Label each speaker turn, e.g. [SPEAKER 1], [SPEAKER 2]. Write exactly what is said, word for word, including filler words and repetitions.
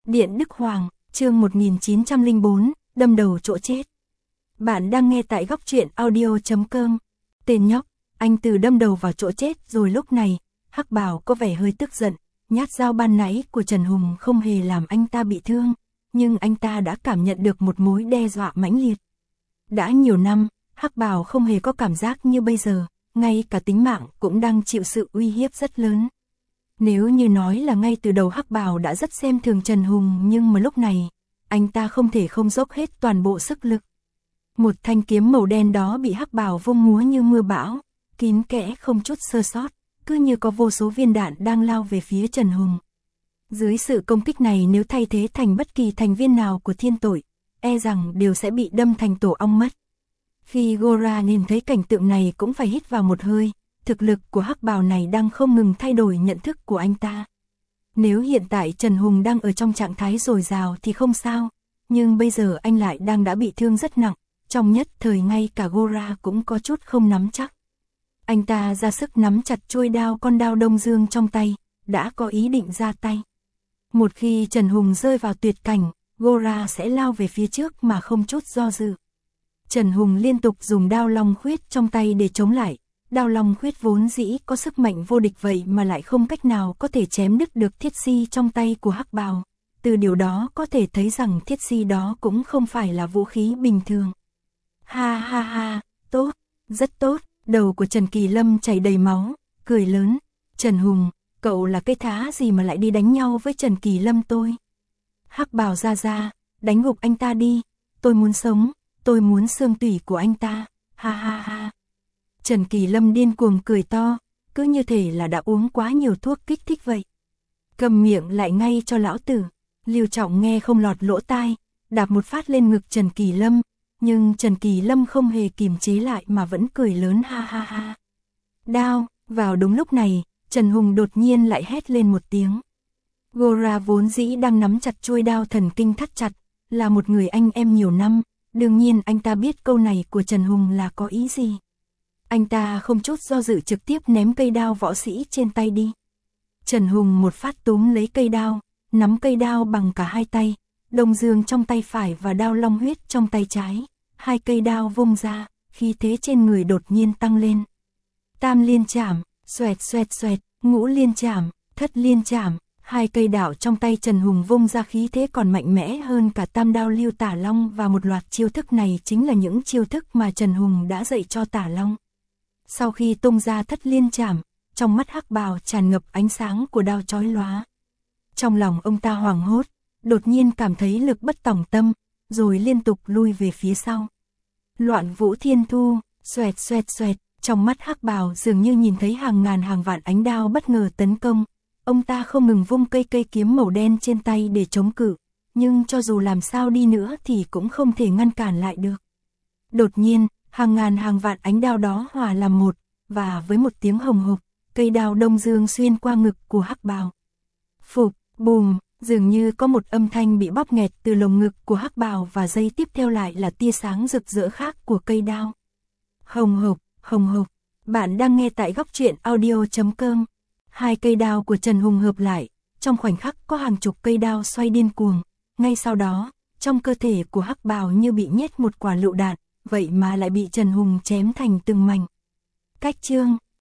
[SPEAKER 1] Điện Đức Hoàng, chương một nghìn chín trăm lẻ bốn, đâm đầu chỗ chết. Bạn đang nghe tại góc truyện audio chấm com. Tên nhóc, anh từ đâm đầu vào chỗ chết rồi. Lúc này, Hắc Bảo có vẻ hơi tức giận, nhát dao ban nãy của Trần Hùng không hề làm anh ta bị thương, nhưng anh ta đã cảm nhận được một mối đe dọa mãnh liệt. Đã nhiều năm, Hắc Bảo không hề có cảm giác như bây giờ, ngay cả tính mạng cũng đang chịu sự uy hiếp rất lớn. Nếu như nói là ngay từ đầu Hắc Bảo đã rất xem thường Trần Hùng, nhưng mà lúc này, anh ta không thể không dốc hết toàn bộ sức lực. Một thanh kiếm màu đen đó bị Hắc Bảo vung múa như mưa bão, kín kẽ không chút sơ sót, cứ như có vô số viên đạn đang lao về phía Trần Hùng. Dưới sự công kích này, nếu thay thế thành bất kỳ thành viên nào của thiên tội, e rằng đều sẽ bị đâm thành tổ ong mất. Khi Gora nhìn thấy cảnh tượng này cũng phải hít vào một hơi, thực lực của Hắc Bào này đang không ngừng thay đổi nhận thức của anh ta. Nếu hiện tại Trần Hùng đang ở trong trạng thái dồi dào thì không sao, nhưng bây giờ anh lại đang đã bị thương rất nặng, trong nhất thời ngay cả Gora cũng có chút không nắm chắc. Anh ta ra sức nắm chặt chuôi đao con đao Đông Dương trong tay, đã có ý định ra tay. Một khi Trần Hùng rơi vào tuyệt cảnh, Gora sẽ lao về phía trước mà không chút do dự. Trần Hùng liên tục dùng đao long khuyết trong tay để chống lại. Đao long khuyết vốn dĩ có sức mạnh vô địch, vậy mà lại không cách nào có thể chém đứt được thiết si trong tay của Hắc Bào. Từ điều đó có thể thấy rằng thiết si đó cũng không phải là vũ khí bình thường. Ha ha ha, tốt, rất tốt. Đầu của Trần Kỳ Lâm chảy đầy máu, cười lớn. Trần Hùng, cậu là cái thá gì mà lại đi đánh nhau với Trần Kỳ Lâm tôi? Hắc Bào ra ra, đánh gục anh ta đi. Tôi muốn sống, tôi muốn xương tủy của anh ta. Ha ha ha. Trần Kỳ Lâm điên cuồng cười to, cứ như thể là đã uống quá nhiều thuốc kích thích vậy. Cầm miệng lại ngay cho lão tử. Lưu Trọng nghe không lọt lỗ tai, đạp một phát lên ngực Trần Kỳ Lâm, nhưng Trần Kỳ Lâm không hề kìm chế lại mà vẫn cười lớn ha ha ha. Đao, vào đúng lúc này, Trần Hùng đột nhiên lại hét lên một tiếng. Gora vốn dĩ đang nắm chặt chuôi đao thần kinh thắt chặt, là một người anh em nhiều năm, đương nhiên anh ta biết câu này của Trần Hùng là có ý gì. Anh ta không chút do dự trực tiếp ném cây đao võ sĩ trên tay đi. Trần Hùng một phát túm lấy cây đao, nắm cây đao bằng cả hai tay, Đông Dương trong tay phải và đao long huyết trong tay trái. Hai cây đao vung ra, khí thế trên người đột nhiên tăng lên. Tam liên chảm, xoẹt xoẹt xoẹt, ngũ liên chảm, thất liên chảm. Hai cây đao trong tay Trần Hùng vung ra khí thế còn mạnh mẽ hơn cả tam đao Lưu Tả Long, và một loạt chiêu thức này chính là những chiêu thức mà Trần Hùng đã dạy cho Tả Long. Sau khi tung ra thất liên chảm, trong mắt Hắc Bào tràn ngập ánh sáng của đao chói lóa. Trong lòng ông ta hoảng hốt, đột nhiên cảm thấy lực bất tòng tâm, rồi liên tục lui về phía sau. Loạn Vũ Thiên Thu, xoẹt xoẹt xoẹt, trong mắt Hắc Bào dường như nhìn thấy hàng ngàn hàng vạn ánh đao bất ngờ tấn công. Ông ta không ngừng vung cây cây kiếm màu đen trên tay để chống cự, nhưng cho dù làm sao đi nữa thì cũng không thể ngăn cản lại được. Đột nhiên, hàng ngàn hàng vạn ánh đao đó hòa làm một, và với một tiếng hồng hộc, cây đao Đông Dương xuyên qua ngực của Hắc Bào. Phục, bùm, dường như có một âm thanh bị bóp nghẹt từ lồng ngực của Hắc Bào, và giây tiếp theo lại là tia sáng rực rỡ khác của cây đao. Hồng hộc, hồng hộc. Bạn đang nghe tại góc truyện audio chấm com. Hai cây đao của Trần Hùng hợp lại, trong khoảnh khắc có hàng chục cây đao xoay điên cuồng. Ngay sau đó, trong cơ thể của Hắc Bào như bị nhét một quả lựu đạn, vậy mà lại bị Trần Hùng chém thành từng mảnh. Cách chương.